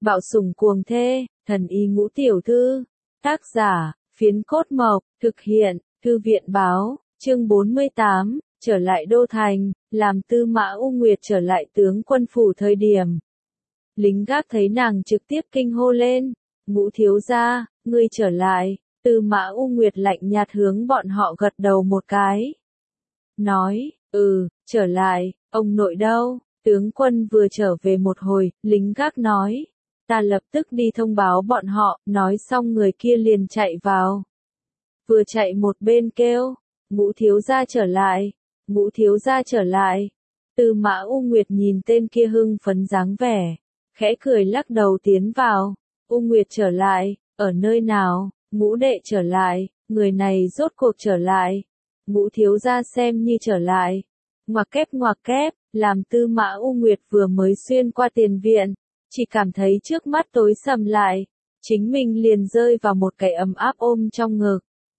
Bạo sủng cuồng thê, thần y ngũ tiểu thư. Tác giả, Phiến Cốt Mộc, thực hiện, Thư viện báo, chương 48, trở lại đô thành, làm Tư Mã U Nguyệt trở lại tướng quân phủ thời điểm. Lính gác thấy nàng trực tiếp kinh hô lên, Ngũ thiếu gia, ngươi trở lại. Tư Mã U Nguyệt lạnh nhạt hướng bọn họ gật đầu một cái. Nói, trở lại, ông nội đâu? Tướng quân vừa trở về một hồi, lính gác nói. Ta lập tức đi thông báo bọn họ, nói xong người kia liền chạy vào. Vừa chạy một bên kêu, Ngũ thiếu gia trở lại, Ngũ thiếu gia trở lại. Tư Mã U Nguyệt nhìn tên kia hưng phấn dáng vẻ, khẽ cười lắc đầu tiến vào. U Nguyệt trở lại, ở nơi nào? Ngũ đệ trở lại, người này rốt cuộc trở lại. Ngũ thiếu gia xem như trở lại. Ngoặc kép, làm Tư Mã U Nguyệt vừa mới xuyên qua tiền viện, chỉ cảm thấy trước mắt tối sầm lại, chính mình liền rơi vào một cái ấm áp ôm trong ngực.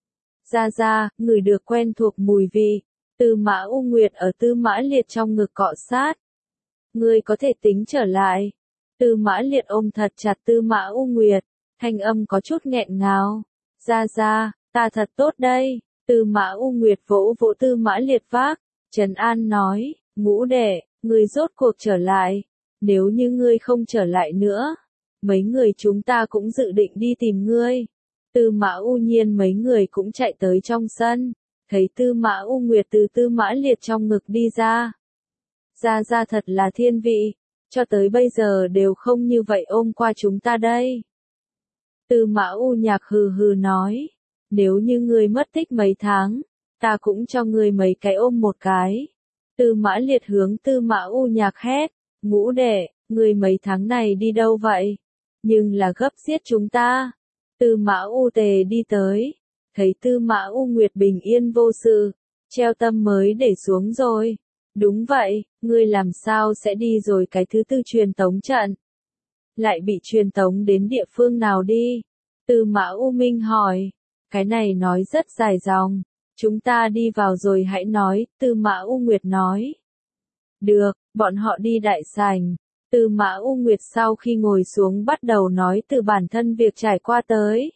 Ra, người được quen thuộc mùi vị, Tư Mã U Nguyệt ở Tư Mã Liệt trong ngực cọ sát. Ngươi có thể tính trở lại. Tư Mã Liệt ôm thật chặt Tư Mã U Nguyệt, thanh âm có chút nghẹn ngào. Ra, ta thật tốt đây. Tư Mã U Nguyệt vỗ vỗ Tư Mã Liệt vác, trấn an nói, Ngũ đệ, ngươi rốt cuộc trở lại. Nếu như ngươi không trở lại nữa, mấy người chúng ta cũng dự định đi tìm ngươi. Tư Mã U Nhiên mấy người cũng chạy tới trong sân, thấy Tư Mã U Nguyệt từ Tư Mã Liệt trong ngực đi ra. Ra thật là thiên vị, cho tới bây giờ đều không như vậy ôm qua chúng ta đây. Tư Mã U Nhạc hừ nói, nếu như ngươi mất tích mấy tháng, ta cũng cho ngươi mấy cái ôm một cái. Tư Mã Liệt hướng Tư Mã U Nhạc hét, Ngũ đệ, ngươi mấy tháng này đi đâu vậy? Nhưng là gấp giết chúng ta. Tư Mã U Tề đi tới, thấy Tư Mã U Nguyệt bình yên vô sự, treo tâm mới để xuống rồi. Đúng vậy, ngươi làm sao sẽ đi rồi cái thứ tư truyền tống trận? Lại bị truyền tống đến địa phương nào đi? Tư Mã U Minh hỏi, cái này nói rất dài dòng, chúng ta đi vào rồi hãy nói, Tư Mã U Nguyệt nói. Được, bọn họ đi đại sảnh. Tư Mã U Nguyệt sau khi ngồi xuống bắt đầu nói từ bản thân việc trải qua tới.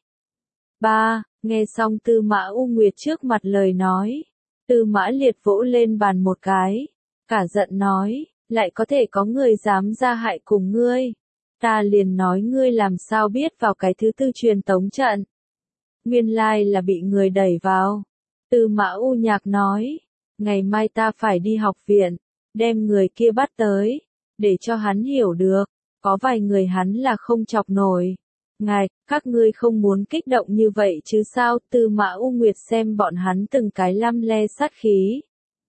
Nghe xong Tư Mã U Nguyệt trước mặt lời nói, Tư Mã Liệt vỗ lên bàn một cái, cả giận nói, lại có thể có người dám ra hại cùng ngươi. Ta liền nói ngươi làm sao biết vào cái thứ tư truyền tống trận. Nguyên lai là bị người đẩy vào. Tư Mã U Nhạc nói, ngày mai ta phải đi học viện, đem người kia bắt tới, để cho hắn hiểu được, có vài người hắn là không chọc nổi. Ngài, các ngươi không muốn kích động như vậy chứ sao? Tư Mã U Nguyệt xem bọn hắn từng cái lăm le sát khí.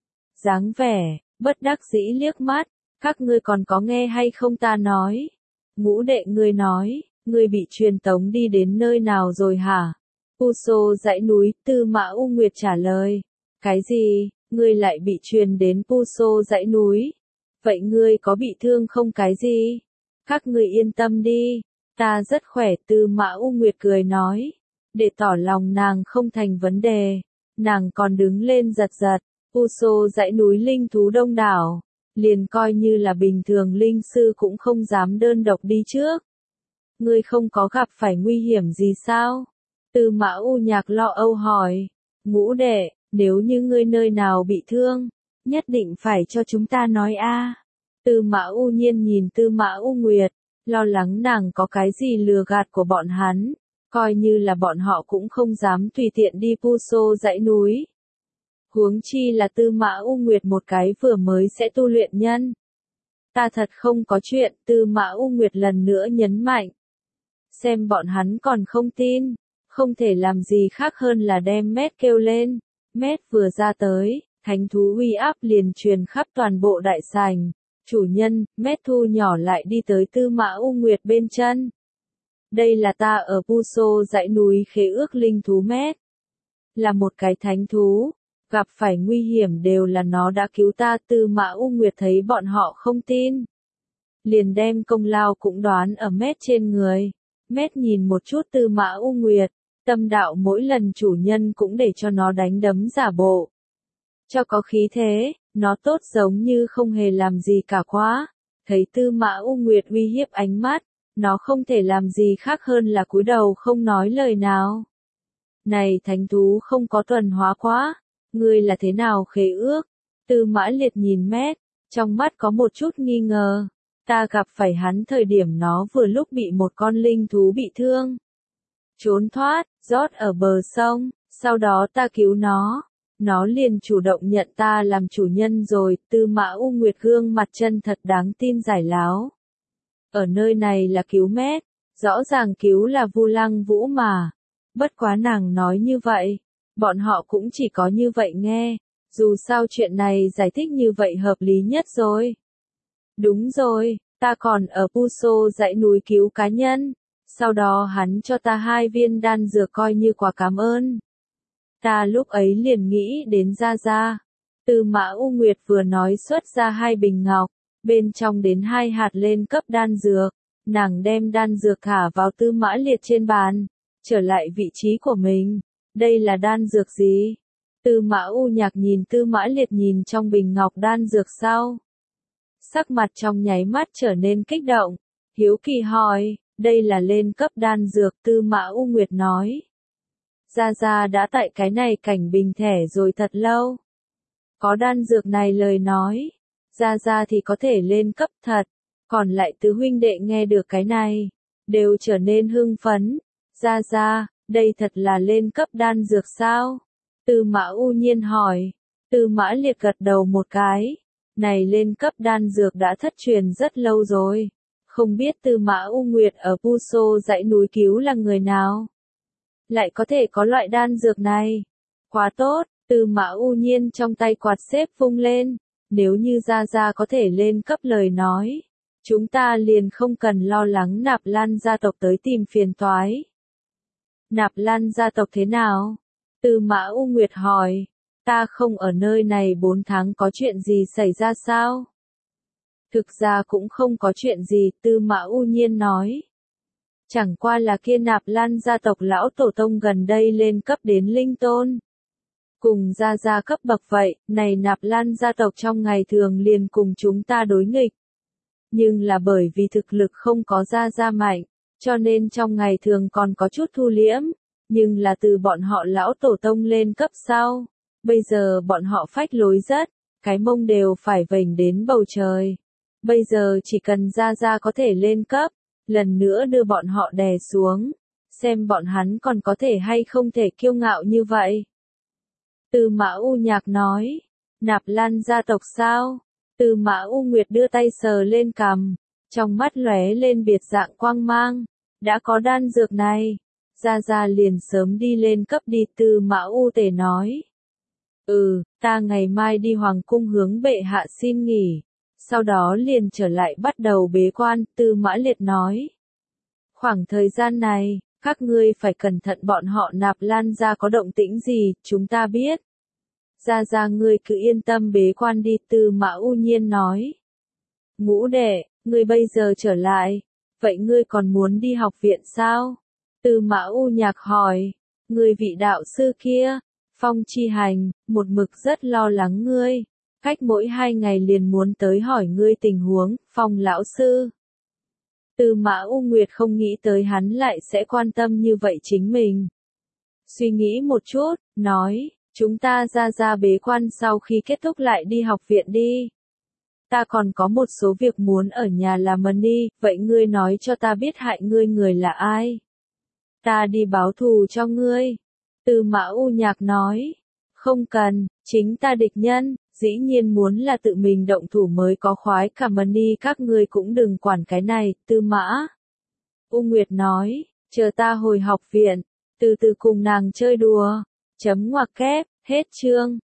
Dáng vẻ, bất đắc dĩ liếc mắt, các ngươi còn có nghe hay không ta nói? Ngũ đệ ngươi nói, ngươi bị truyền tống đi đến nơi nào rồi hả? Pu Sô dãy núi, Tư Mã U Nguyệt trả lời. Cái gì, ngươi lại bị truyền đến Pu Sô dãy núi? Vậy ngươi có bị thương không cái gì? Các ngươi yên tâm đi, ta rất khỏe. Tư Mã U Nguyệt cười nói, để tỏ lòng nàng không thành vấn đề, nàng còn đứng lên giật. Pu Sô dãy núi linh thú đông đảo, liền coi như là bình thường linh sư cũng không dám đơn độc đi trước. Ngươi không có gặp phải nguy hiểm gì sao? Tư Mã U Nhạc lo âu hỏi, Ngũ đệ, nếu như ngươi nơi nào bị thương, nhất định phải cho chúng ta nói a. Tư Mã U Nhiên nhìn Tư Mã U Nguyệt, lo lắng nàng có cái gì lừa gạt của bọn hắn, coi như là bọn họ cũng không dám tùy tiện đi Pu Sô dãy núi. Huống chi là Tư Mã U Nguyệt một cái vừa mới sẽ tu luyện nhân. Ta thật không có chuyện, Tư Mã U Nguyệt lần nữa nhấn mạnh. Xem bọn hắn còn không tin, không thể làm gì khác hơn là đem Mét kêu lên. Mét vừa ra tới, thánh thú uy áp liền truyền khắp toàn bộ đại sảnh. Chủ nhân, Mét thu nhỏ lại đi tới Tư Mã U Nguyệt bên chân. Đây là ta ở Pu Sô dãy núi khế ước linh thú Mét. Là một cái thánh thú, gặp phải nguy hiểm đều là nó đã cứu ta. Tư Mã U Nguyệt thấy bọn họ không tin, liền đem công lao cũng đoán ở Mét trên người. Mét nhìn một chút Tư Mã U Nguyệt, tâm đạo mỗi lần chủ nhân cũng để cho nó đánh đấm giả bộ. Cho có khí thế, nó tốt giống như không hề làm gì cả quá. Thấy Tư Mã U Nguyệt uy hiếp ánh mắt, nó không thể làm gì khác hơn là cúi đầu không nói lời nào. Này thánh thú không có tuần hóa quá, ngươi là thế nào khế ước? Tư Mã Liệt nhìn Mét, trong mắt có một chút nghi ngờ. Ta gặp phải hắn thời điểm nó vừa lúc bị một con linh thú bị thương. Trốn thoát, rót ở bờ sông, sau đó ta cứu nó. Nó liền chủ động nhận ta làm chủ nhân rồi. Tư Mã U Nguyệt gương mặt chân thật đáng tin giải láo. Ở nơi này là cứu Mét, rõ ràng cứu là Vu Lăng Vũ mà. Bất quá nàng nói như vậy, bọn họ cũng chỉ có như vậy nghe. Dù sao chuyện này giải thích như vậy hợp lý nhất rồi. Đúng rồi, ta còn ở Puso dãy núi cứu cá nhân. Sau đó hắn cho ta 2 viên đan dược coi như quà cảm ơn. Ta lúc ấy liền nghĩ đến Gia Gia. Tư Mã U Nguyệt vừa nói xuất ra 2 bình ngọc, bên trong đến 2 hạt lên cấp đan dược. Nàng đem đan dược thả vào Tư Mã Liệt trên bàn, trở lại vị trí của mình. Đây là đan dược gì? Tư Mã U Nhạc nhìn Tư Mã Liệt nhìn trong bình ngọc đan dược sau. Sắc mặt trong nháy mắt trở nên kích động. Hiếu kỳ hỏi, đây là lên cấp đan dược. Tư Mã U Nguyệt nói. Gia Gia đã tại cái này cảnh bình thẻ rồi thật lâu. Có đan dược này lời nói, Gia Gia thì có thể lên cấp thật. Còn lại tứ huynh đệ nghe được cái này, đều trở nên hưng phấn. Gia Gia, đây thật là lên cấp đan dược sao? Tư Mã U Nhiên hỏi. Tư Mã Liệt gật đầu một cái. Này lên cấp đan dược đã thất truyền rất lâu rồi. Không biết Tư Mã U Nguyệt ở Puso dãy núi cứu là người nào? Lại có thể có loại đan dược này. Quá tốt, Tư Mã U Nhiên trong tay quạt xếp vung lên. Nếu như Gia Gia có thể lên cấp lời nói, chúng ta liền không cần lo lắng Nạp Lan gia tộc tới tìm phiền toái. Nạp Lan gia tộc thế nào? Tư Mã U Nguyệt hỏi. Ta không ở nơi này 4 tháng có chuyện gì xảy ra sao? Thực ra cũng không có chuyện gì, Tư Mã U Nhiên nói. Chẳng qua là kia Nạp Lan gia tộc lão tổ tông gần đây lên cấp đến linh tôn. Cùng Gia Gia cấp bậc vậy, này Nạp Lan gia tộc trong ngày thường liền cùng chúng ta đối nghịch. Nhưng là bởi vì thực lực không có Gia Gia mạnh, cho nên trong ngày thường còn có chút thu liễm. Nhưng là từ bọn họ lão tổ tông lên cấp sau. Bây giờ bọn họ phách lối rất, cái mông đều phải vểnh đến bầu trời. Bây giờ chỉ cần Gia Gia có thể lên cấp, lần nữa đưa bọn họ đè xuống, xem bọn hắn còn có thể hay không thể kiêu ngạo như vậy. Tư Mã U Nhạc nói, Nạp Lan gia tộc sao? Tư Mã U Nguyệt đưa tay sờ lên cằm, trong mắt lóe lên biệt dạng quang mang, đã có đan dược này, Gia Gia liền sớm đi lên cấp đi. Tư Mã U Tề nói. Ta ngày mai đi hoàng cung hướng bệ hạ xin nghỉ, sau đó liền trở lại bắt đầu bế quan. Tư Mã Liệt nói. Khoảng thời gian này, các ngươi phải cẩn thận bọn họ Nạp Lan gia có động tĩnh gì, chúng ta biết. Gia Gia ngươi cứ yên tâm bế quan đi. Tư Mã U Nhiên nói. Ngũ đệ, ngươi bây giờ trở lại, vậy ngươi còn muốn đi học viện sao? Tư Mã U Nhạc hỏi. Ngươi vị đạo sư kia, Phong Chi Hành, một mực rất lo lắng ngươi, cách mỗi 2 ngày liền muốn tới hỏi ngươi tình huống. Phong lão sư. Tư Mã U Nguyệt không nghĩ tới hắn lại sẽ quan tâm như vậy chính mình. Suy nghĩ một chút, nói, chúng ta ra bế quan sau khi kết thúc lại đi học viện đi. Ta còn có một số việc muốn ở nhà làm đi, vậy ngươi nói cho ta biết hại ngươi người là ai? Ta đi báo thù cho ngươi. Tư Mã U Nhạc nói, không cần, chính ta địch nhân, dĩ nhiên muốn là tự mình động thủ mới có khoái cả đi, các ngươi cũng đừng quản cái này. Tư Mã U Nguyệt nói, chờ ta hồi học viện, từ từ cùng nàng chơi đùa. Chấm ngoặc kép, hết chương.